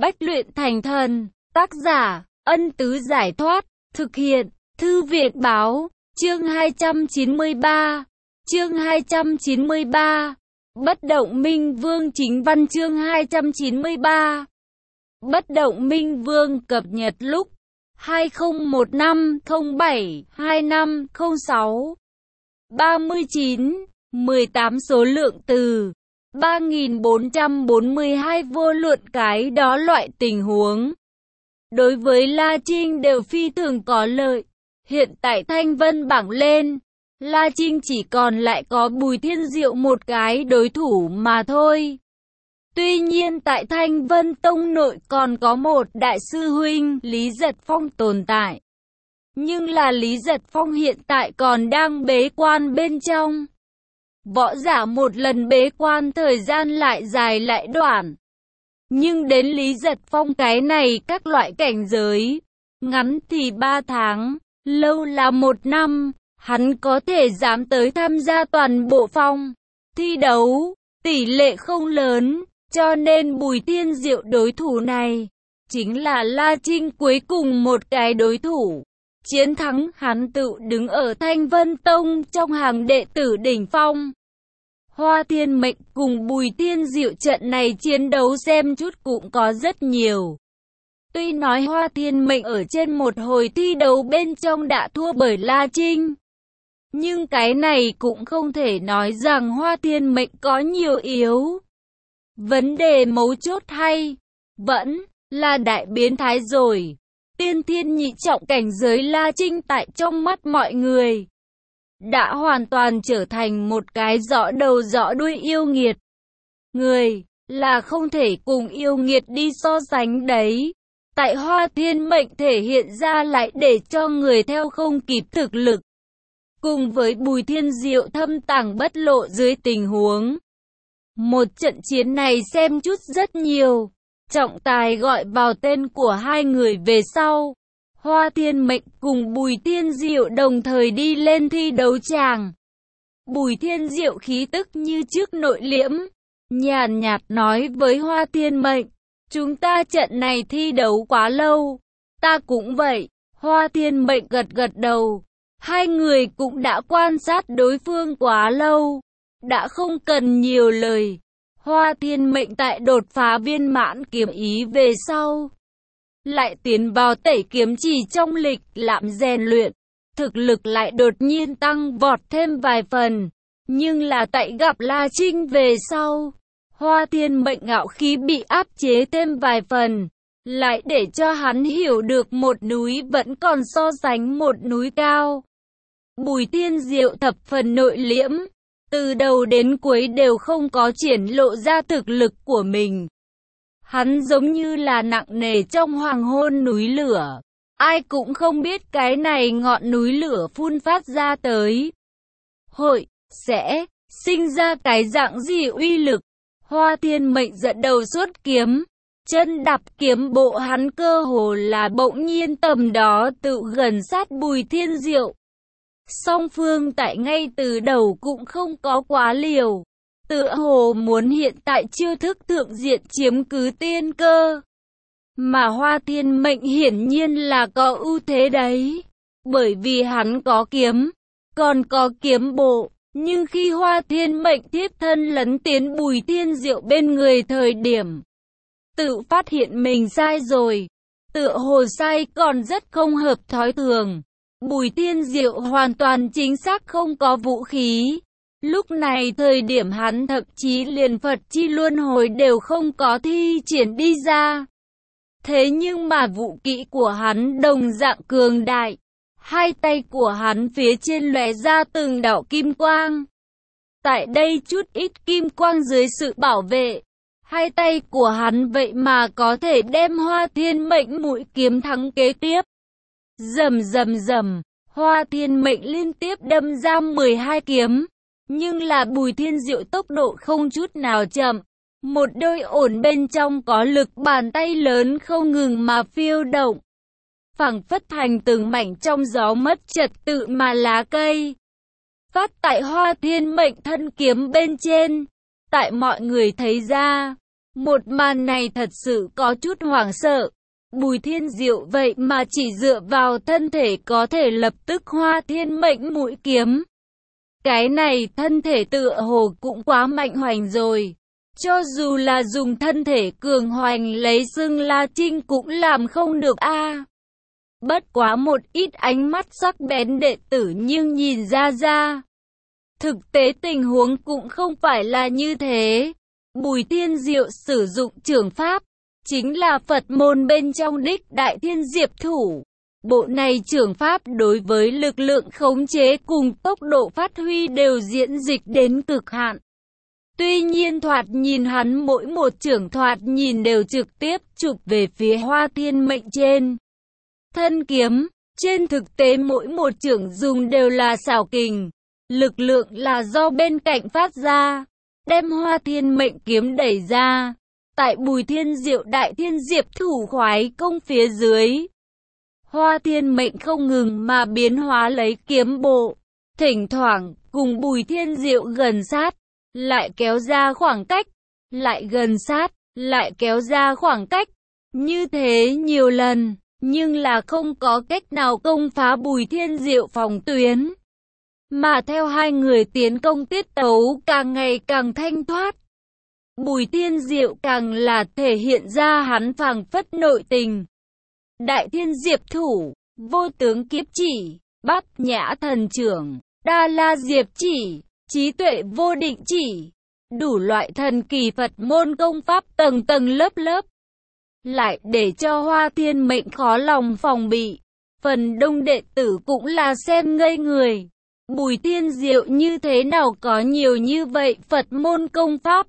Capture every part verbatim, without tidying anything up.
Bách luyện thành thần, tác giả, Ân Tứ Giải Thoát, thực hiện, Thư Viện Báo, chương hai trăm chín mươi ba, chương hai trăm chín mươi ba, Bất động Minh Vương chính văn chương hai trăm chín mươi ba. Bất động Minh Vương cập nhật lúc hai không một năm không bảy hai năm không sáu, ba mươi chín, mười tám số lượng từ ba nghìn bốn trăm bốn mươi hai. Vô luận cái đó loại tình huống đối với La Trinh đều phi thường có lợi. Hiện tại Thanh Vân bảng lên, La Trinh chỉ còn lại có Bùi Thiên Diệu một cái đối thủ mà thôi. Tuy nhiên tại Thanh Vân Tông nội còn có một đại sư huynh Lý Giật Phong tồn tại. Nhưng là Lý Giật Phong hiện tại còn đang bế quan bên trong. Võ giả một lần bế quan thời gian lại dài lại đoạn. Nhưng đến Lý Giật Phong cái này các loại cảnh giới, ngắn thì ba tháng, lâu là một năm, hắn có thể dám tới tham gia toàn bộ phong thi đấu, tỷ lệ không lớn, cho nên Bùi Thiên Diệu đối thủ này chính là La Trinh cuối cùng một cái đối thủ. Chiến thắng hắn tự đứng ở Thanh Vân Tông trong hàng đệ tử đỉnh phong. Hoa Thiên Mệnh cùng Bùi Thiên Diệu trận này chiến đấu xem chút cũng có rất nhiều. Tuy nói Hoa Thiên Mệnh ở trên một hồi thi đấu bên trong đã thua bởi La Trinh, nhưng cái này cũng không thể nói rằng Hoa Thiên Mệnh có nhiều yếu. Vấn đề mấu chốt hay vẫn là đại biến thái rồi. Tiên thiên nhị trọng cảnh giới La Trinh tại trong mắt mọi người đã hoàn toàn trở thành một cái rõ đầu rõ đuôi yêu nghiệt. Người là không thể cùng yêu nghiệt đi so sánh đấy. Tại Hoa Thiên Mệnh thể hiện ra lại để cho người theo không kịp thực lực. Cùng với Bùi Thiên Diệu thâm tàng bất lộ dưới tình huống. Một trận chiến này xem chút rất nhiều. Trọng tài gọi vào tên của hai người về sau. Hoa Thiên Mệnh cùng Bùi Thiên Diệu đồng thời đi lên thi đấu tràng. Bùi Thiên Diệu khí tức như trước nội liễm, nhàn nhạt nói với Hoa Thiên Mệnh, chúng ta trận này thi đấu quá lâu. Ta cũng vậy. Hoa Thiên Mệnh gật gật đầu. Hai người cũng đã quan sát đối phương quá lâu, đã không cần nhiều lời. Hoa Thiên Mệnh tại đột phá viên mãn kiếm ý về sau, lại tiến vào tẩy kiếm chỉ trong lịch lãm rèn luyện, thực lực lại đột nhiên tăng vọt thêm vài phần. Nhưng là tại gặp La Trinh về sau, Hoa Thiên Mệnh ngạo khí bị áp chế thêm vài phần, lại để cho hắn hiểu được một núi vẫn còn so sánh một núi cao. Bùi Thiên Diệu thập phần nội liễm, từ đầu đến cuối đều không có triển lộ ra thực lực của mình. Hắn giống như là nặng nề trong hoàng hôn núi lửa. Ai cũng không biết cái này ngọn núi lửa phun phát ra tới hội sẽ sinh ra cái dạng gì uy lực. Hoa Thiên Mệnh dẫn đầu xuất kiếm, chân đạp kiếm bộ, hắn cơ hồ là bỗng nhiên tầm đó tự gần sát Bùi Thiên Diệu. Song phương tại ngay từ đầu cũng không có quá liều, tựa hồ muốn hiện tại chiêu thức thượng diện chiếm cứ tiên cơ. Mà Hoa Thiên Mệnh hiển nhiên là có ưu thế đấy, bởi vì hắn có kiếm, còn có kiếm bộ. Nhưng khi Hoa Thiên Mệnh tiếp thân lấn tiến Bùi Thiên Diệu bên người thời điểm, tự phát hiện mình sai rồi, tựa hồ sai còn rất không hợp thói thường. Bùi Thiên Diệu hoàn toàn chính xác không có vũ khí. Lúc này thời điểm hắn thậm chí liền Phật chi luân hồi đều không có thi triển đi ra. Thế nhưng mà vũ kỹ của hắn đồng dạng cường đại. Hai tay của hắn phía trên lóe ra từng đạo kim quang. Tại đây chút ít kim quang dưới sự bảo vệ, hai tay của hắn vậy mà có thể đem Hoa Thiên Mệnh mũi kiếm thắng kế tiếp. Rầm rầm rầm, Hoa Thiên Mệnh liên tiếp đâm ra mười hai kiếm, nhưng là Bùi Thiên Diệu tốc độ không chút nào chậm. Một đôi ổn bên trong có lực bàn tay lớn không ngừng mà phiêu động, phảng phất thành từng mảnh trong gió mất trật tự mà lá cây. Phát tại Hoa Thiên Mệnh thân kiếm bên trên, tại mọi người thấy ra, Một màn này thật sự có chút hoảng sợ. Bùi Thiên Diệu vậy mà chỉ dựa vào thân thể có thể lập tức Hoa Thiên Mệnh mũi kiếm. Cái này thân thể tựa hồ cũng quá mạnh hoành rồi. Cho dù là dùng thân thể cường hoành lấy xưng La Trinh cũng làm không được a. À, bất quá một ít ánh mắt sắc bén đệ tử nhưng nhìn ra ra. Thực tế tình huống cũng không phải là như thế. Bùi Thiên Diệu sử dụng trưởng pháp, chính là Phật môn bên trong đích Đại Thiên Diệp Thủ. Bộ này trưởng pháp đối với lực lượng khống chế cùng tốc độ phát huy đều diễn dịch đến cực hạn. Tuy nhiên thoạt nhìn hắn mỗi một trưởng thoạt nhìn đều trực tiếp chụp về phía Hoa Thiên Mệnh trên thân kiếm. Trên thực tế mỗi một trưởng dùng đều là xảo kình, lực lượng là do bên cạnh phát ra, đem Hoa Thiên Mệnh kiếm đẩy ra. Tại Bùi Thiên Diệu Đại Thiên Diệp Thủ khoái công phía dưới, Hoa Thiên Mệnh không ngừng mà biến hóa lấy kiếm bộ, thỉnh thoảng cùng Bùi Thiên Diệu gần sát, lại kéo ra khoảng cách, lại gần sát, lại kéo ra khoảng cách. Như thế nhiều lần, nhưng là không có cách nào công phá Bùi Thiên Diệu phòng tuyến. Mà theo hai người tiến công tiết tấu càng ngày càng thanh thoát, Bùi Thiên Diệu càng là thể hiện ra hắn phảng phất nội tình. Đại Thiên Diệp Thủ, Vô Tướng Kiếp Chỉ, Bát Nhã Thần Trưởng, Đa La Diệp Chỉ, Trí Tuệ Vô Định Chỉ, đủ loại thần kỳ Phật môn công pháp tầng tầng lớp lớp, lại để cho Hoa Thiên Mệnh khó lòng phòng bị. Phần đông đệ tử cũng là xem ngây người. Bùi Thiên Diệu như thế nào có nhiều như vậy Phật môn công pháp?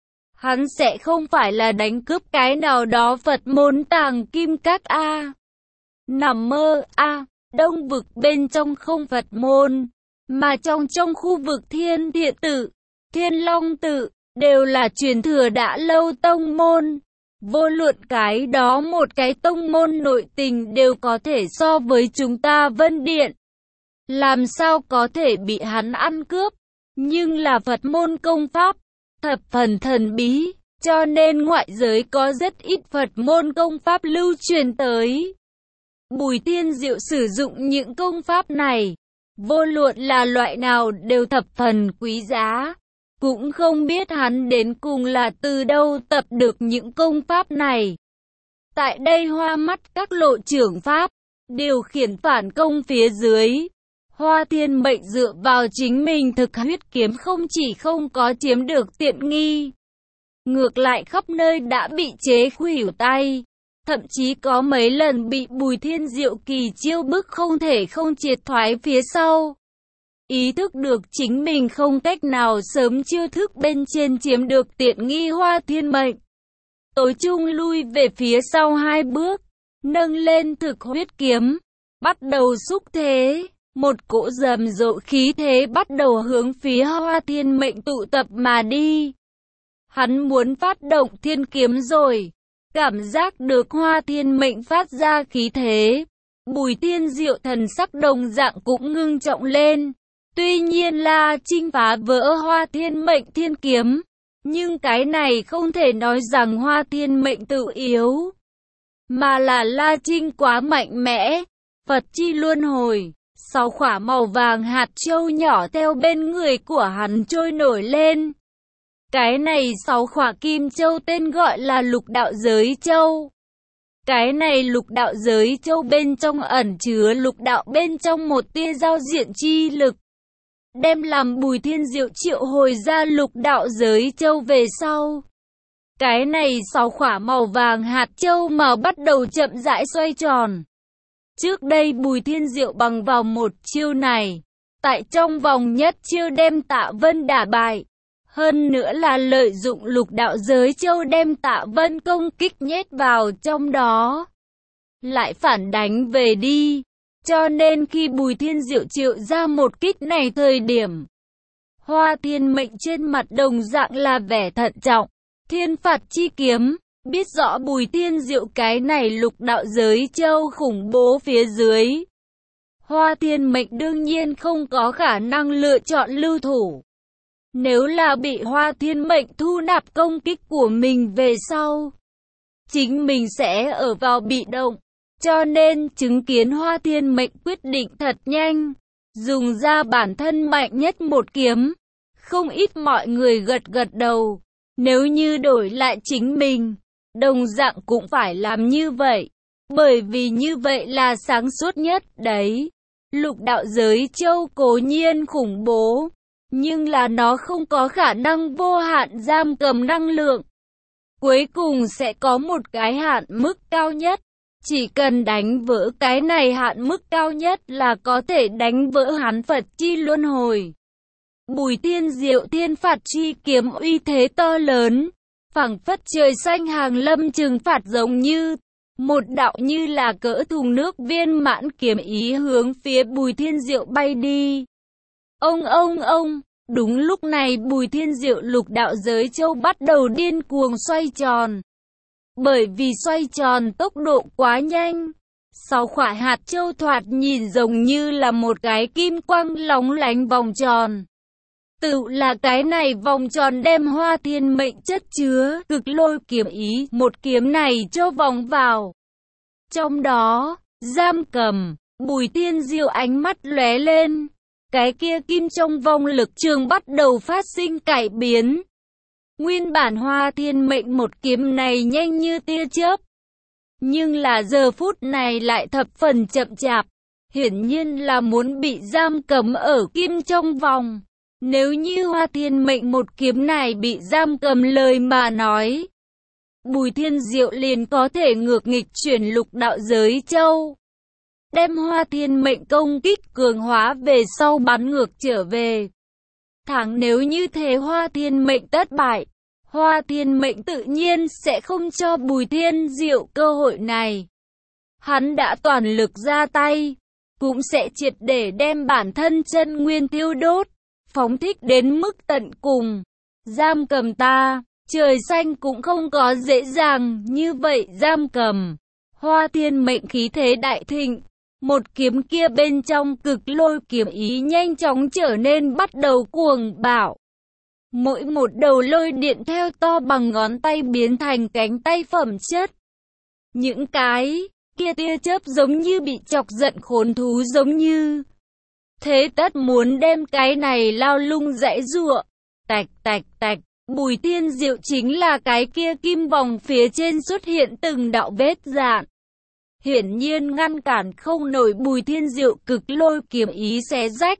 Hắn sẽ không phải là đánh cướp cái nào đó Phật môn tàng kim các a? À. Nằm mơ a, à, Đông vực bên trong không Phật môn, mà trong trong khu vực Thiên Thiện Tự, Thiên Long Tự đều là truyền thừa đã lâu tông môn. Vô luận cái đó một cái tông môn nội tình đều có thể so với chúng ta Vân Điện. Làm sao có thể bị hắn ăn cướp? Nhưng là Phật môn công pháp thập phần thần bí, cho nên ngoại giới có rất ít Phật môn công pháp lưu truyền tới. Bùi Thiên Diệu sử dụng những công pháp này, vô luận là loại nào đều thập phần quý giá. Cũng không biết hắn đến cùng là từ đâu tập được những công pháp này. Tại đây hoa mắt các lộ trưởng pháp, điều khiển phản công phía dưới. Hoa Thiên Mệnh dựa vào chính mình thực huyết kiếm không chỉ không có chiếm được tiện nghi, ngược lại khắp nơi đã bị chế khuỷu tay. Thậm chí có mấy lần bị Bùi Thiên Diệu kỳ chiêu bức không thể không triệt thoái phía sau. Ý thức được chính mình không cách nào sớm chiêu thức bên trên chiếm được tiện nghi Hoa Thiên Mệnh, tối trung lui về phía sau hai bước, nâng lên thực huyết kiếm, bắt đầu xúc thế. Một cỗ rầm rộ khí thế bắt đầu hướng phía Hoa Thiên Mệnh tụ tập mà đi. Hắn muốn phát động thiên kiếm rồi. Cảm giác được Hoa Thiên Mệnh phát ra khí thế, Bùi Thiên Diệu thần sắc đồng dạng cũng ngưng trọng lên. Tuy nhiên La Trinh phá vỡ Hoa Thiên Mệnh thiên kiếm, nhưng cái này không thể nói rằng Hoa Thiên Mệnh tự yếu, mà là La Trinh quá mạnh mẽ. Phật chi luân hồi, sáu khỏa màu vàng hạt châu nhỏ theo bên người của hắn trôi nổi lên. Cái này sáu khỏa kim châu tên gọi là lục đạo giới châu. Cái này lục đạo giới châu bên trong ẩn chứa lục đạo bên trong một tia giao diện chi lực. Đem làm Bùi Thiên Diệu triệu hồi ra lục đạo giới châu về sau. Cái này sáu khỏa màu vàng hạt châu mà bắt đầu chậm rãi xoay tròn. Trước đây Bùi Thiên Diệu bằng vào một chiêu này, tại trong vòng nhất chiêu đem Tạ Vân đả bại. Hơn nữa là lợi dụng lục đạo giới châu đem Tạ Vân công kích nhét vào trong đó, lại phản đánh về đi. Cho nên khi Bùi Thiên Diệu triệu ra một kích này thời điểm, Hoa Thiên Mệnh trên mặt đồng dạng là vẻ thận trọng. Thiên phạt chi kiếm, biết rõ Bùi Thiên Diệu cái này lục đạo giới châu khủng bố phía dưới, Hoa Thiên Mệnh đương nhiên không có khả năng lựa chọn lưu thủ. Nếu là bị Hoa Thiên Mệnh thu nạp công kích của mình về sau, chính mình sẽ ở vào bị động. Cho nên chứng kiến Hoa Thiên Mệnh quyết định thật nhanh, dùng ra bản thân mạnh nhất một kiếm. Không ít mọi người gật gật đầu. Nếu như đổi lại chính mình, đồng dạng cũng phải làm như vậy. Bởi vì như vậy là sáng suốt nhất đấy. Lục đạo giới châu cố nhiên khủng bố, nhưng là nó không có khả năng vô hạn giam cầm năng lượng. Cuối cùng sẽ có một cái hạn mức cao nhất. Chỉ cần đánh vỡ cái này hạn mức cao nhất là có thể đánh vỡ hắn Phật chi luân hồi. Bùi Thiên Diệu thiên phạt chi kiếm uy thế to lớn, phảng phất trời xanh hàng lâm trừng phạt giống như một đạo như là cỡ thùng nước viên mãn kiếm ý hướng phía Bùi Thiên Diệu bay đi. Ông ông ông, đúng lúc này Bùi Thiên Diệu lục đạo giới châu bắt đầu điên cuồng xoay tròn. Bởi vì xoay tròn tốc độ quá nhanh, sáu quả hạt châu thoạt nhìn giống như là một cái kim quang lóng lánh vòng tròn. Tự là cái này vòng tròn đem Hoa Thiên Mệnh chất chứa cực lôi kiếm ý, một kiếm này cho vòng vào. Trong đó, giam cầm, Bùi Thiên Diệu ánh mắt lóe lên, cái kia kim trong vòng lực trường bắt đầu phát sinh cải biến. Nguyên bản Hoa Thiên Mệnh một kiếm này nhanh như tia chớp, nhưng là giờ phút này lại thập phần chậm chạp, hiển nhiên là muốn bị giam cầm ở kim trong vòng. Nếu như Hoa Thiên Mệnh một kiếm này bị giam cầm lời mà nói, Bùi Thiên Diệu liền có thể ngược nghịch chuyển lục đạo giới châu, đem Hoa Thiên Mệnh công kích cường hóa về sau bắn ngược trở về. Thẳng nếu như thế Hoa Thiên Mệnh thất bại, Hoa Thiên Mệnh tự nhiên sẽ không cho Bùi Thiên Diệu cơ hội này. Hắn đã toàn lực ra tay, cũng sẽ triệt để đem bản thân chân nguyên thiêu đốt, phóng thích đến mức tận cùng. Giam cầm ta, trời xanh cũng không có dễ dàng như vậy giam cầm. Hoa Thiên Mệnh khí thế đại thịnh, một kiếm kia bên trong cực lôi kiếm ý nhanh chóng trở nên bắt đầu cuồng bạo. Mỗi một đầu lôi điện theo to bằng ngón tay biến thành cánh tay phẩm chất. Những cái kia tia chớp giống như bị chọc giận khốn thú giống như. Thế tất muốn đem cái này lao lung dãy giụa. Tạch tạch tạch, Bùi Thiên Diệu chính là cái kia kim vòng phía trên xuất hiện từng đạo vết dạn. Hiển nhiên ngăn cản không nổi Bùi Thiên Diệu cực lôi kiếm ý xé rách.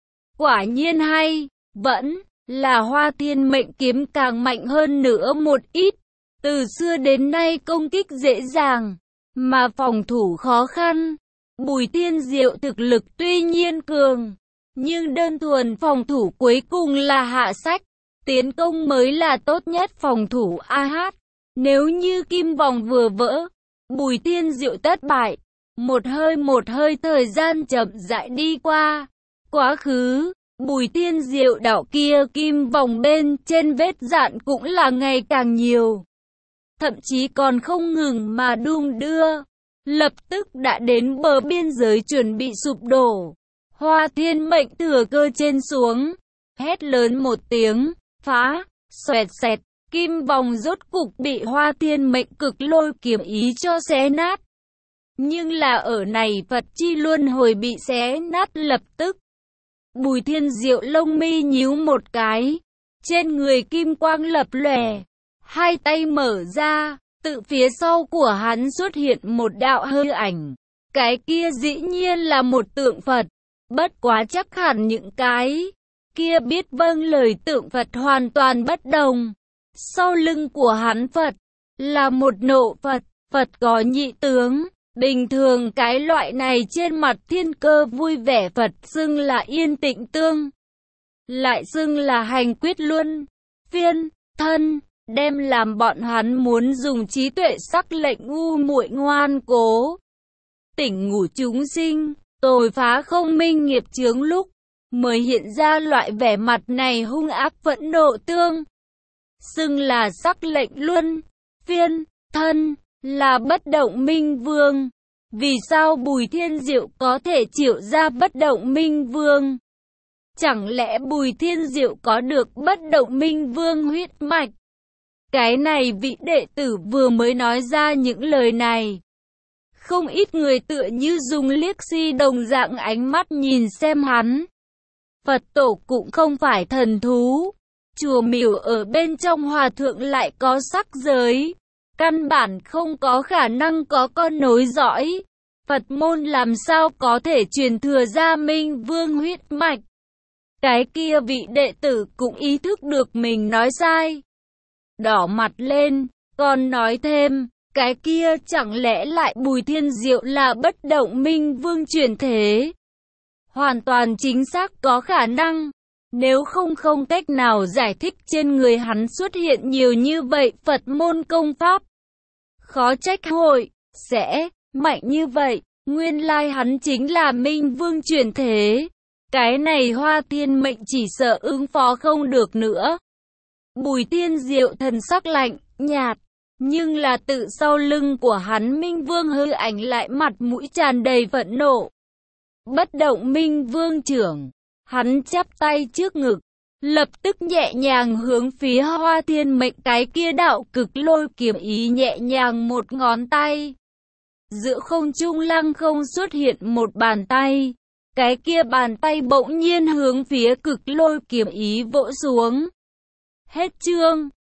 Quả nhiên hay, vẫn là Hoa Thiên Mệnh kiếm càng mạnh hơn nữa một ít. Từ xưa đến nay công kích dễ dàng, mà phòng thủ khó khăn. Bùi Thiên Diệu thực lực tuy nhiên cường, nhưng đơn thuần phòng thủ cuối cùng là hạ sách. Tiến công mới là tốt nhất phòng thủ a hát. Nếu như kim vòng vừa vỡ, Bùi Thiên Diệu thất bại. Một hơi một hơi thời gian chậm rãi đi qua. Quá khứ, Bùi Thiên Diệu đạo kia kim vòng bên trên vết dạn cũng là ngày càng nhiều. Thậm chí còn không ngừng mà đung đưa. Lập tức đã đến bờ biên giới chuẩn bị sụp đổ. Hoa Thiên Mệnh thừa cơ trên xuống, hét lớn một tiếng, phá, xoẹt xẹt, kim vòng rốt cục bị Hoa Thiên Mệnh cực lôi kiếm ý cho xé nát. Nhưng là ở này Phật chi luân hồi bị xé nát lập tức. Bùi Thiên Diệu lông mi nhíu một cái, trên người kim quang lập lòe, hai tay mở ra. Tự phía sau của hắn xuất hiện một đạo hư ảnh. Cái kia dĩ nhiên là một tượng Phật. Bất quá chắc hẳn những cái kia biết vâng lời tượng Phật hoàn toàn bất đồng. Sau lưng của hắn Phật là một nộ Phật. Phật có nhị tướng. Bình thường cái loại này trên mặt thiên cơ vui vẻ Phật xưng là yên tịnh tương, lại xưng là hành quyết luân phiên thân. Đem làm bọn hắn muốn dùng trí tuệ sắc lệnh ngu muội ngoan cố tỉnh ngủ chúng sinh, tồi phá không minh nghiệp chướng lúc mới hiện ra loại vẻ mặt này hung ác phẫn nộ tương. Xưng là sắc lệnh luân phiên thân, là bất động minh vương. Vì sao Bùi Thiên Diệu có thể triệu ra bất động minh vương? Chẳng lẽ Bùi Thiên Diệu có được bất động minh vương huyết mạch? Cái này vị đệ tử vừa mới nói ra những lời này. Không ít người tựa như dùng liếc si đồng dạng ánh mắt nhìn xem hắn. Phật tổ cũng không phải thần thú. Chùa miếu ở bên trong hòa thượng lại có sắc giới. Căn bản không có khả năng có con nối dõi. Phật môn làm sao có thể truyền thừa ra minh vương huyết mạch. Cái kia vị đệ tử cũng ý thức được mình nói sai. Đỏ mặt lên, còn nói thêm, cái kia chẳng lẽ lại Bùi Thiên Diệu là bất động minh vương chuyển thế? Hoàn toàn chính xác có khả năng. Nếu không không cách nào giải thích trên người hắn xuất hiện nhiều như vậy Phật môn công pháp. Khó trách hội, sẽ, mạnh như vậy, nguyên lai hắn chính là minh vương chuyển thế. Cái này Hoa Thiên Mệnh chỉ sợ ứng phó không được nữa. Bùi Thiên Diệu thần sắc lạnh, nhạt, nhưng là tự sau lưng của hắn minh vương hư ảnh lại mặt mũi tràn đầy phẫn nộ. Bất động minh vương trưởng, hắn chắp tay trước ngực, lập tức nhẹ nhàng hướng phía Hoa Thiên Mệnh cái kia đạo cực lôi kiếm ý nhẹ nhàng một ngón tay. Giữa không trung lăng không xuất hiện một bàn tay. Cái kia bàn tay bỗng nhiên hướng phía cực lôi kiếm ý vỗ xuống. Hết chương.